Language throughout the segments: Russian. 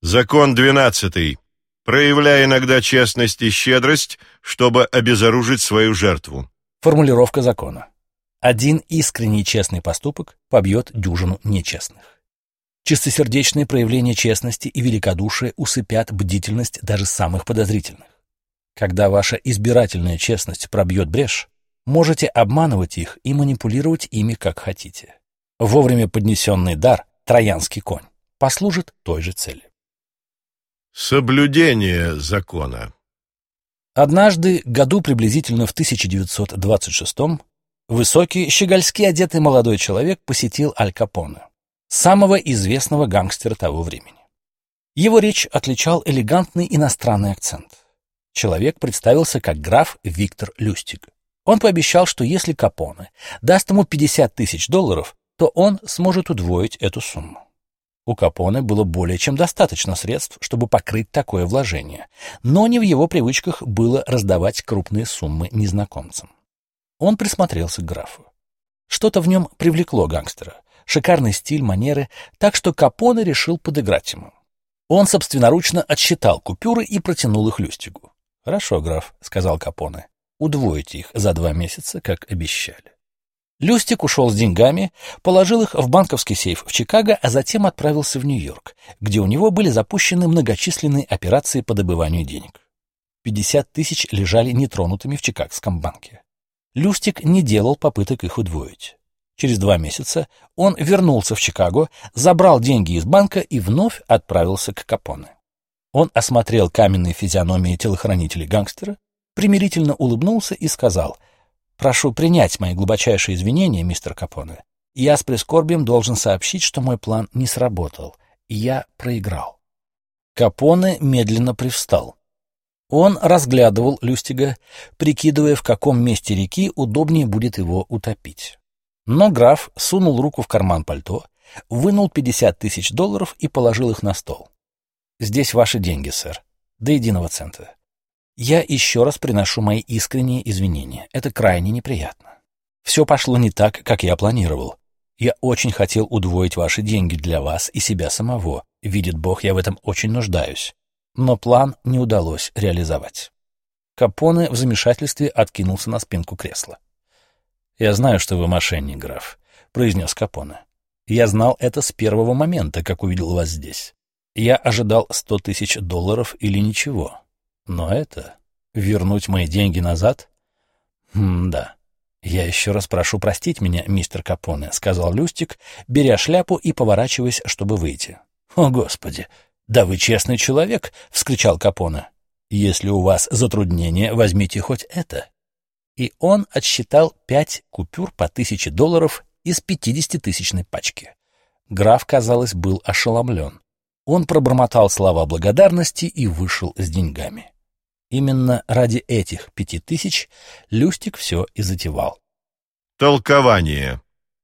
Закон 12. Проявляй иногда честность и щедрость, чтобы обезоружить свою жертву. Формулировка закона. Один искренний честный поступок побьет дюжину нечестных. Чистосердечные проявления честности и великодушия усыпят бдительность даже самых подозрительных. Когда ваша избирательная честность пробьет брешь, можете обманывать их и манипулировать ими как хотите. Вовремя поднесенный дар, троянский конь, послужит той же цели. Соблюдение закона. Однажды, году приблизительно в 1926-м, высокий, щегольски одетый молодой человек посетил Аль Капоне, самого известного гангстера того времени. Его речь отличал элегантный иностранный акцент. Человек представился как граф Виктор Люстиг. Он пообещал, что если Капоне даст ему $50 000, то он сможет удвоить эту сумму. У Капоне было более чем достаточно средств, чтобы покрыть такое вложение, но не в его привычках было раздавать крупные суммы незнакомцам. Он присмотрелся к графу. Что-то в нем привлекло гангстера, шикарный стиль, манеры, так что Капоне решил подыграть ему. Он собственноручно отсчитал купюры и протянул их Люстигу. «Хорошо, граф», — сказал Капоне, — «удвоите их за 2 месяца, как обещали». Люстиг ушел с деньгами, положил их в банковский сейф в Чикаго, а затем отправился в Нью-Йорк, где у него были запущены многочисленные операции по добыванию денег. 50 000 лежали нетронутыми в Чикагском банке. Люстиг не делал попыток их удвоить. Через 2 месяца он вернулся в Чикаго, забрал деньги из банка и вновь отправился к Капоне. Он осмотрел каменные физиономии телохранителей гангстера, примирительно улыбнулся и сказал: «Прошу принять мои глубочайшие извинения, мистер Капоне. Я с прискорбием должен сообщить, что мой план не сработал, и я проиграл». Капоне медленно привстал. Он разглядывал Люстига, прикидывая, в каком месте реки удобнее будет его утопить. Но граф сунул руку в карман пальто, вынул $50 000 и положил их на стол. «Здесь ваши деньги, сэр, до единого цента. Я еще раз приношу мои искренние извинения. Это крайне неприятно. Все пошло не так, как я планировал. Я очень хотел удвоить ваши деньги для вас и себя самого. Видит Бог, я в этом очень нуждаюсь. Но план не удалось реализовать». Капоне в замешательстве откинулся на спинку кресла. «Я знаю, что вы мошенник, граф», — произнес Капоне. «Я знал это с первого момента, как увидел вас здесь. Я ожидал $100 000 или ничего. Но это... вернуть мои деньги назад? Да. Я еще раз прошу простить меня, мистер Капоне», — сказал Люстиг, беря шляпу и поворачиваясь, чтобы выйти. «О, Господи! Да вы честный человек!» — вскричал Капоне. «Если у вас затруднения, возьмите хоть это». И он отсчитал 5 купюр по $1000 из 50-тысячной пачки. Граф, казалось, был ошеломлен. Он пробормотал слова благодарности и вышел с деньгами. Именно ради этих 5000 Люстиг все и затевал. Толкование.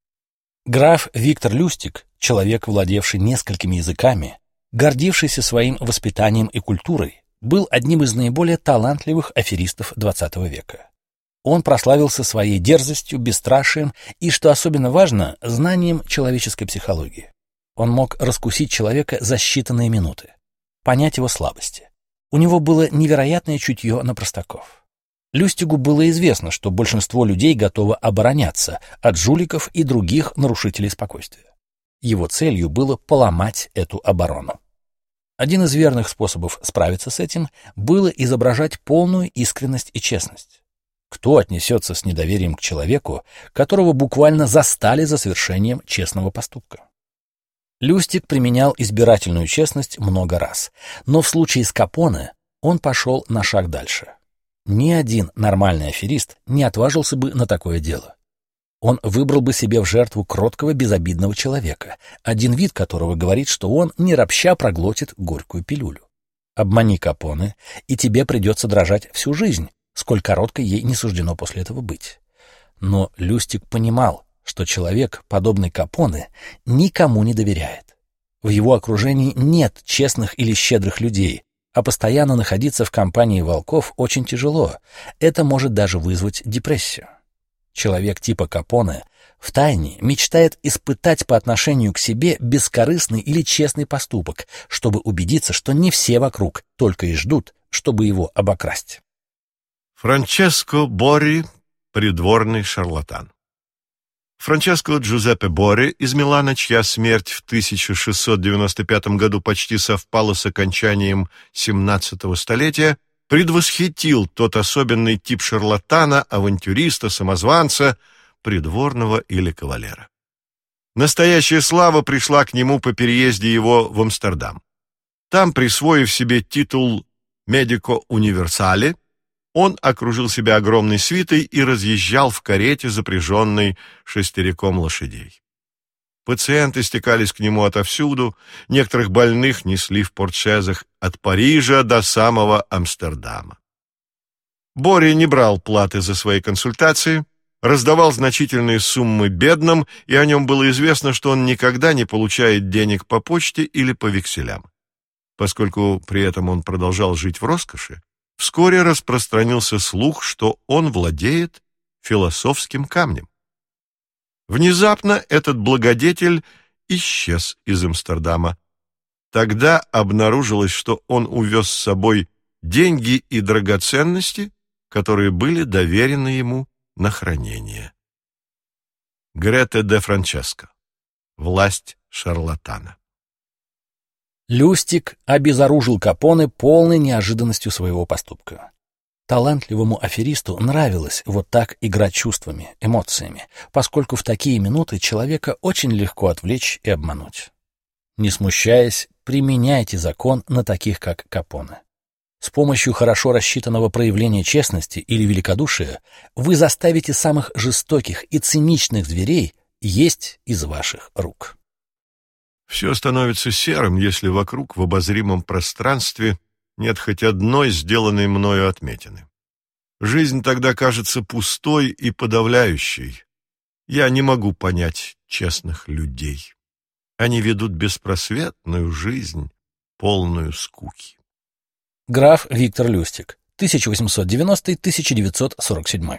Граф Виктор Люстиг, человек, владевший несколькими языками, гордившийся своим воспитанием и культурой, был одним из наиболее талантливых аферистов XX века. Он прославился своей дерзостью, бесстрашием и, что особенно важно, знанием человеческой психологии. Он мог раскусить человека за считанные минуты, понять его слабости. У него было невероятное чутье на простаков. Люстигу было известно, что большинство людей готово обороняться от жуликов и других нарушителей спокойствия. Его целью было поломать эту оборону. Один из верных способов справиться с этим было изображать полную искренность и честность. Кто отнесется с недоверием к человеку, которого буквально застали за совершением честного поступка? Люстиг применял избирательную честность много раз, но в случае с Капоне он пошел на шаг дальше. Ни один нормальный аферист не отважился бы на такое дело. Он выбрал бы себе в жертву кроткого, безобидного человека, один вид которого говорит, что он не ропща проглотит горькую пилюлю. Обмани Капоне, и тебе придется дрожать всю жизнь, сколь короткой ей не суждено после этого быть. Но Люстиг понимал, что человек, подобный Капоне, никому не доверяет. В его окружении нет честных или щедрых людей, а постоянно находиться в компании волков очень тяжело. Это может даже вызвать депрессию. Человек типа Капоне втайне мечтает испытать по отношению к себе бескорыстный или честный поступок, чтобы убедиться, что не все вокруг только и ждут, чтобы его обокрасть. Франческо Борри – придворный шарлатан. Франческо Джузеппе Борри из Милана, чья смерть в 1695 году почти совпала с окончанием XVII столетия, предвосхитил тот особенный тип шарлатана, авантюриста, самозванца, придворного или кавалера. Настоящая слава пришла к нему по переезде его в Амстердам. Там, присвоив себе титул «Медико универсале», он окружил себя огромной свитой и разъезжал в карете, запряженной шестериком лошадей. Пациенты стекались к нему отовсюду, некоторых больных несли в портшезах от Парижа до самого Амстердама. Борри не брал платы за свои консультации, раздавал значительные суммы бедным, и о нем было известно, что он никогда не получает денег по почте или по векселям. Поскольку при этом он продолжал жить в роскоши, вскоре распространился слух, что он владеет философским камнем. Внезапно этот благодетель исчез из Амстердама. Тогда обнаружилось, что он увез с собой деньги и драгоценности, которые были доверены ему на хранение. Грете де Франческо. Власть шарлатана. Люстик обезоружил Капоне полной неожиданностью своего поступка. Талантливому аферисту нравилось вот так играть чувствами, эмоциями, поскольку в такие минуты человека очень легко отвлечь и обмануть. Не смущаясь, применяйте закон на таких, как Капоне. С помощью хорошо рассчитанного проявления честности или великодушия вы заставите самых жестоких и циничных зверей есть из ваших рук. Все становится серым, если вокруг в обозримом пространстве нет хоть одной сделанной мною отметины. Жизнь тогда кажется пустой и подавляющей. Я не могу понять честных людей. Они ведут беспросветную жизнь, полную скуки. Граф Виктор Люстик, 1890-1947.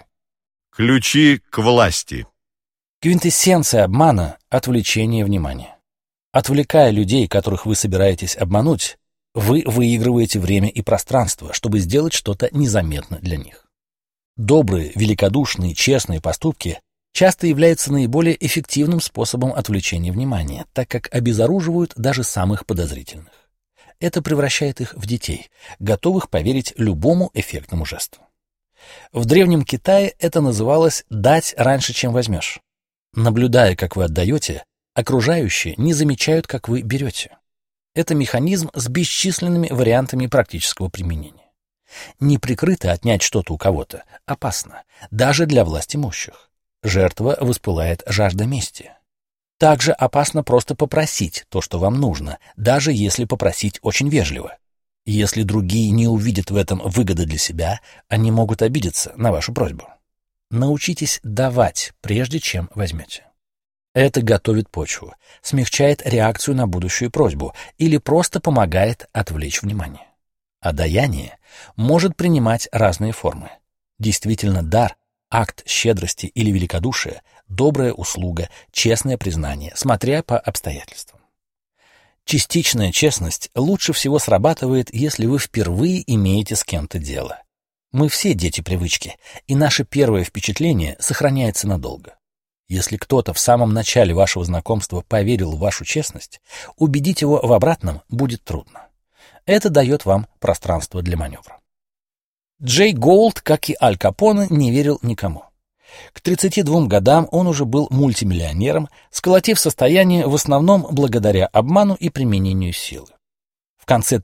Ключи к власти. Квинтэссенция обмана — отвлечение внимания. Отвлекая людей, которых вы собираетесь обмануть, вы выигрываете время и пространство, чтобы сделать что-то незаметно для них. Добрые, великодушные, честные поступки часто являются наиболее эффективным способом отвлечения внимания, так как обезоруживают даже самых подозрительных. Это превращает их в детей, готовых поверить любому эффектному жесту. В Древнем Китае это называлось «дать раньше, чем возьмешь». Наблюдая, как вы отдаете, окружающие не замечают, как вы берете. Это механизм с бесчисленными вариантами практического применения. Неприкрыто отнять что-то у кого-то опасно, даже для властимущих. Жертва воспылает жажда мести. Также опасно просто попросить то, что вам нужно, даже если попросить очень вежливо. Если другие не увидят в этом выгоды для себя, они могут обидеться на вашу просьбу. Научитесь давать, прежде чем возьмете. Это готовит почву, смягчает реакцию на будущую просьбу или просто помогает отвлечь внимание. А даяние может принимать разные формы. Действительно, дар, акт щедрости или великодушия, добрая услуга, честное признание, смотря по обстоятельствам. Частичная честность лучше всего срабатывает, если вы впервые имеете с кем-то дело. Мы все дети привычки, и наше первое впечатление сохраняется надолго. Если кто-то в самом начале вашего знакомства поверил в вашу честность, убедить его в обратном будет трудно. Это дает вам пространство для маневра. Джей Гоулд, как и Аль Капоне, не верил никому. К 32 годам он уже был мультимиллионером, сколотив состояние в основном благодаря обману и применению силы. В конце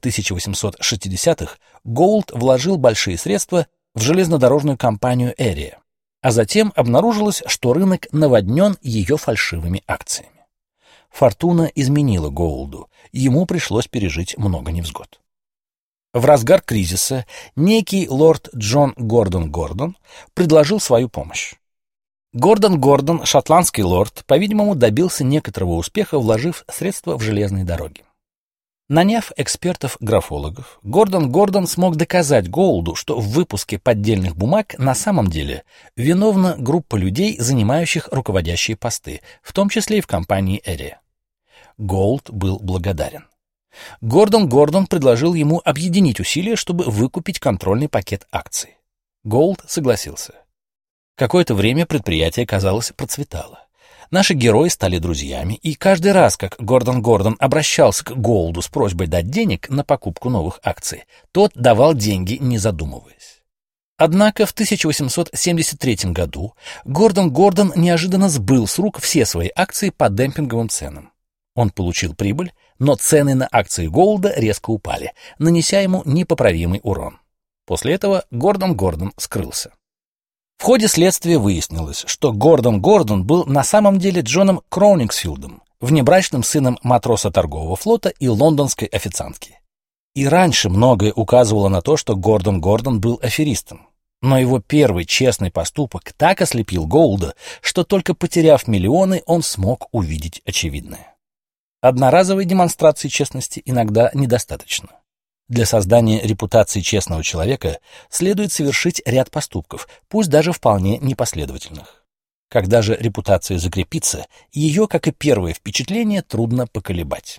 1860-х Гоулд вложил большие средства в железнодорожную компанию «Эрия», а затем обнаружилось, что рынок наводнен ее фальшивыми акциями. Фортуна изменила Гоулду, ему пришлось пережить много невзгод. В разгар кризиса некий лорд Джон Гордон Гордон предложил свою помощь. Гордон Гордон, шотландский лорд, по-видимому, добился некоторого успеха, вложив средства в железные дороги. Наняв экспертов-графологов, Гордон смог доказать Гоулду, что в выпуске поддельных бумаг на самом деле виновна группа людей, занимающих руководящие посты, в том числе и в компании Эри. Гоулд был благодарен. Гордон предложил ему объединить усилия, чтобы выкупить контрольный пакет акций. Гоулд согласился. Какое-то время предприятие, казалось, процветало. Наши герои стали друзьями, и каждый раз, как Гордон обращался к Гоулду с просьбой дать денег на покупку новых акций, тот давал деньги, не задумываясь. Однако в 1873 году Гордон неожиданно сбыл с рук все свои акции по демпинговым ценам. Он получил прибыль, но цены на акции Гоулда резко упали, нанеся ему непоправимый урон. После этого Гордон скрылся. В ходе следствия выяснилось, что Гордон был на самом деле Джоном Кроунингсфилдом, внебрачным сыном матроса торгового флота и лондонской официантки. И раньше многое указывало на то, что Гордон был аферистом. Но его первый честный поступок так ослепил Гоулда, что только потеряв миллионы, он смог увидеть очевидное. Одноразовой демонстрации честности иногда недостаточно. Для создания репутации честного человека следует совершить ряд поступков, пусть даже вполне непоследовательных. Когда же репутация закрепится, ее, как и первое впечатление, трудно поколебать.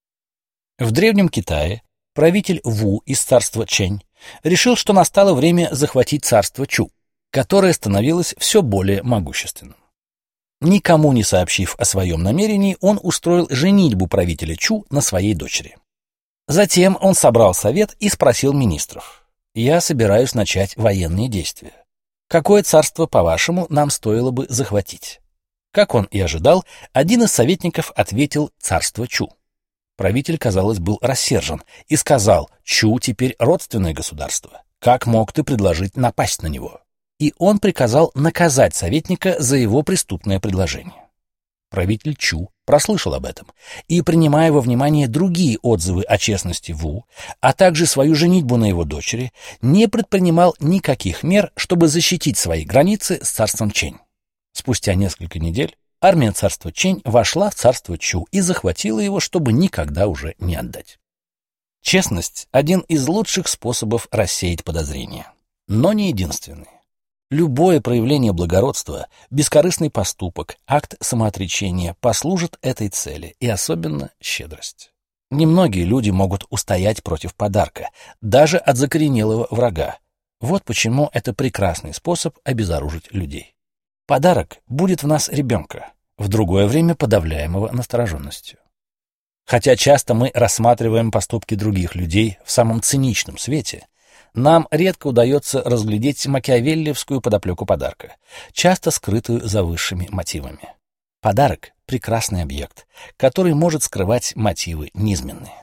В Древнем Китае правитель Ву из царства Чэнь решил, что настало время захватить царство Чу, которое становилось все более могущественным. Никому не сообщив о своем намерении, он устроил женитьбу правителя Чу на своей дочери. Затем он собрал совет и спросил министров: «Я собираюсь начать военные действия. Какое царство, по-вашему, нам стоило бы захватить?» Как он и ожидал, один из советников ответил: «Царство Чу». Правитель, казалось, был рассержен и сказал: «Чу теперь родственное государство. Как мог ты предложить напасть на него?» И он приказал наказать советника за его преступное предложение. Правитель Чу прослышал об этом и, принимая во внимание другие отзывы о честности Ву, а также свою женитьбу на его дочери, не предпринимал никаких мер, чтобы защитить свои границы с царством Чэнь. Спустя несколько недель армия царства Чэнь вошла в царство Чу и захватила его, чтобы никогда уже не отдать. Честность — один из лучших способов рассеять подозрения, но не единственный. Любое проявление благородства, бескорыстный поступок, акт самоотречения послужит этой цели, и особенно щедрость. Немногие люди могут устоять против подарка, даже от закоренелого врага. Вот почему это прекрасный способ обезоружить людей. Подарок будет в нас ребенка, в другое время подавляемого настороженностью. Хотя часто мы рассматриваем поступки других людей в самом циничном свете, нам редко удается разглядеть макиавеллиевскую подоплеку подарка, часто скрытую за высшими мотивами. Подарок — прекрасный объект, который может скрывать мотивы низменные.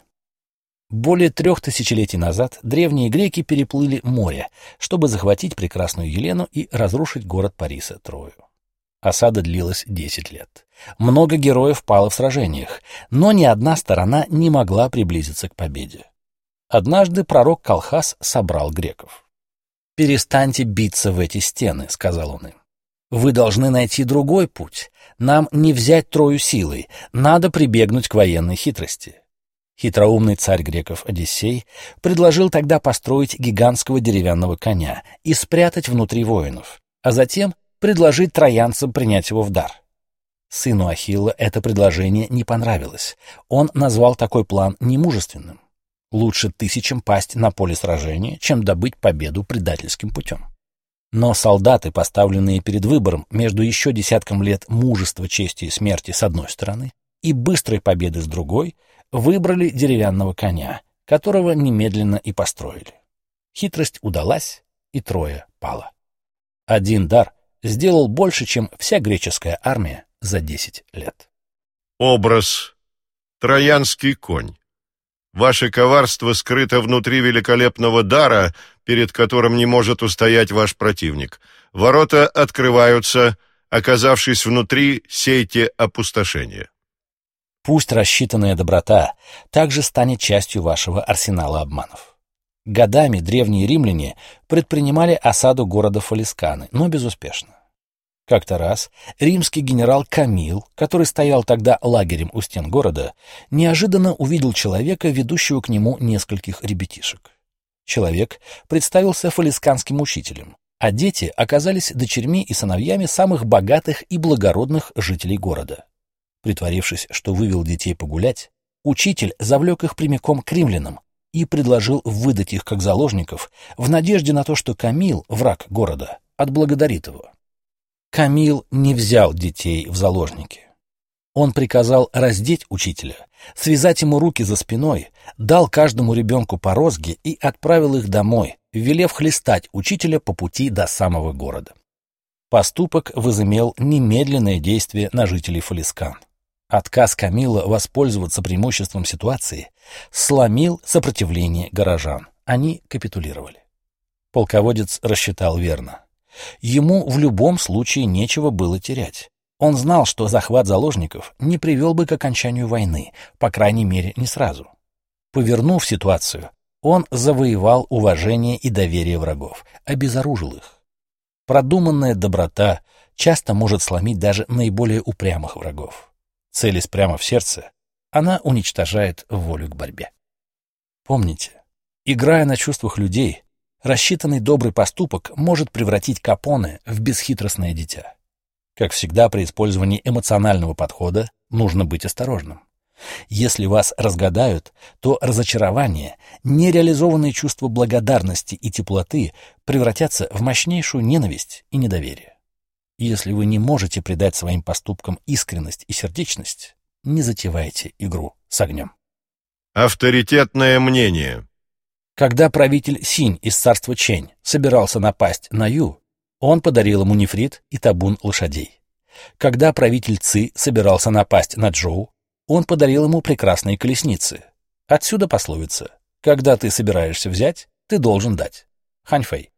Более 3000 лет назад древние греки переплыли море, чтобы захватить прекрасную Елену и разрушить город Париса Трою. Осада длилась 10 лет. Много героев пало в сражениях, но ни одна сторона не могла приблизиться к победе. Однажды пророк Колхас собрал греков. «Перестаньте биться в эти стены», — сказал он им. «Вы должны найти другой путь. Нам не взять Трою силой, надо прибегнуть к военной хитрости». Хитроумный царь греков Одиссей предложил тогда построить гигантского деревянного коня и спрятать внутри воинов, а затем предложить троянцам принять его в дар. Сыну Ахилла это предложение не понравилось. Он назвал такой план немужественным. Лучше 1000 пасть на поле сражения, чем добыть победу предательским путем. Но солдаты, поставленные перед выбором между еще десятком лет мужества, чести и смерти с одной стороны и быстрой победы с другой, выбрали деревянного коня, которого немедленно и построили. Хитрость удалась, и Троя пала. Один дар сделал больше, чем вся греческая армия за 10 лет. Образ. Троянский конь. Ваше коварство скрыто внутри великолепного дара, перед которым не может устоять ваш противник. Ворота открываются, оказавшись внутри, сейте опустошение. Пусть рассчитанная доброта также станет частью вашего арсенала обманов. Годами древние римляне предпринимали осаду города Фалисканы, но безуспешно. Как-то раз римский генерал Камил, который стоял тогда лагерем у стен города, неожиданно увидел человека, ведущего к нему нескольких ребятишек. Человек представился фалисканским учителем, а дети оказались дочерьми и сыновьями самых богатых и благородных жителей города. Притворившись, что вывел детей погулять, учитель завлек их прямиком к римлянам и предложил выдать их как заложников в надежде на то, что Камил, враг города, отблагодарит его. Камил не взял детей в заложники. Он приказал раздеть учителя, связать ему руки за спиной, дал каждому ребенку по розге и отправил их домой, велев хлестать учителя по пути до самого города. Поступок возымел немедленное действие на жителей Фалискан. Отказ Камила воспользоваться преимуществом ситуации сломил сопротивление горожан. Они капитулировали. Полководец рассчитал верно. Ему в любом случае нечего было терять. Он знал, что захват заложников не привел бы к окончанию войны, по крайней мере, не сразу. Повернув ситуацию, он завоевал уважение и доверие врагов, обезоружил их. Продуманная доброта часто может сломить даже наиболее упрямых врагов. Целясь прямо в сердце, она уничтожает волю к борьбе. Помните, играя на чувствах людей, рассчитанный добрый поступок может превратить Капоне в бесхитростное дитя. Как всегда при использовании эмоционального подхода нужно быть осторожным. Если вас разгадают, то разочарование, нереализованные чувства благодарности и теплоты превратятся в мощнейшую ненависть и недоверие. Если вы не можете придать своим поступкам искренность и сердечность, не затевайте игру с огнем. Авторитетное мнение. Когда правитель Синь из царства Чэнь собирался напасть на Ю, он подарил ему нефрит и табун лошадей. Когда правитель Ци собирался напасть на Чжоу, он подарил ему прекрасные колесницы. Отсюда пословица: «Когда ты собираешься взять, ты должен дать». Ханьфэй.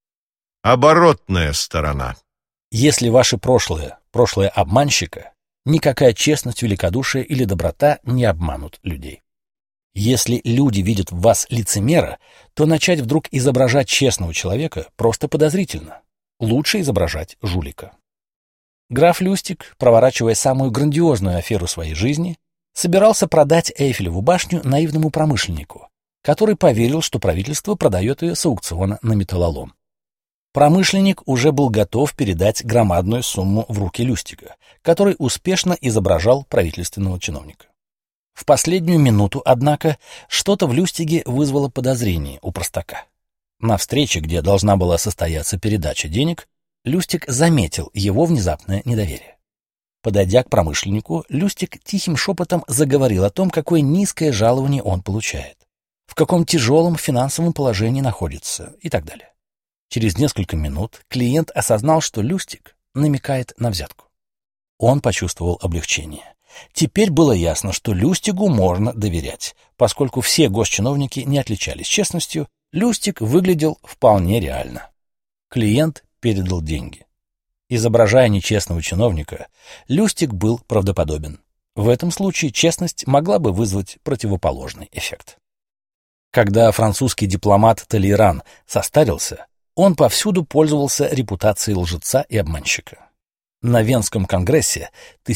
Оборотная сторона. Если ваше прошлое обманщика, никакая честность, великодушие или доброта не обманут людей. Если люди видят в вас лицемера, то начать вдруг изображать честного человека просто подозрительно. Лучше изображать жулика. Граф Люстик, проворачивая самую грандиозную аферу своей жизни, собирался продать Эйфелеву башню наивному промышленнику, который поверил, что правительство продает ее с аукциона на металлолом. Промышленник уже был готов передать громадную сумму в руки Люстика, который успешно изображал правительственного чиновника. В последнюю минуту, однако, что-то в Люстиге вызвало подозрение у простака. На встрече, где должна была состояться передача денег, Люстик заметил его внезапное недоверие. Подойдя к промышленнику, Люстик тихим шепотом заговорил о том, какое низкое жалование он получает, в каком тяжелом финансовом положении находится и так далее. Через несколько минут клиент осознал, что Люстик намекает на взятку. Он почувствовал облегчение. Теперь было ясно, что Люстигу можно доверять. Поскольку все госчиновники не отличались честностью, Люстик выглядел вполне реально. Клиент передал деньги. Изображая нечестного чиновника, Люстик был правдоподобен. В этом случае честность могла бы вызвать противоположный эффект. Когда французский дипломат Толейран состарился, он повсюду пользовался репутацией лжеца и обманщика. На Венском конгрессе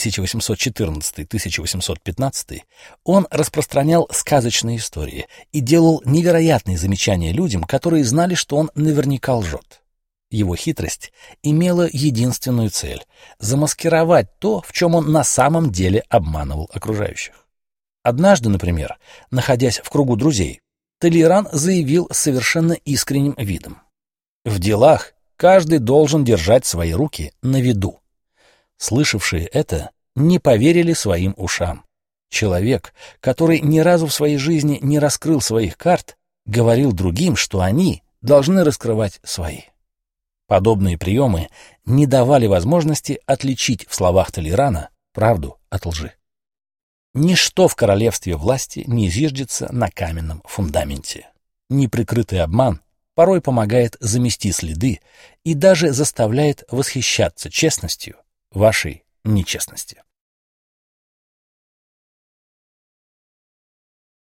1814-1815 он распространял сказочные истории и делал невероятные замечания людям, которые знали, что он наверняка лжет. Его хитрость имела единственную цель — замаскировать то, в чем он на самом деле обманывал окружающих. Однажды, например, находясь в кругу друзей, Толейран заявил с совершенно искренним видом: «В делах каждый должен держать свои руки на виду». Слышавшие это не поверили своим ушам. Человек, который ни разу в своей жизни не раскрыл своих карт, говорил другим, что они должны раскрывать свои. Подобные приемы не давали возможности отличить в словах Толейрана правду от лжи. Ничто в королевстве власти не зиждется на каменном фундаменте. Неприкрытый обман порой помогает замести следы и даже заставляет восхищаться честностью вашей нечестности.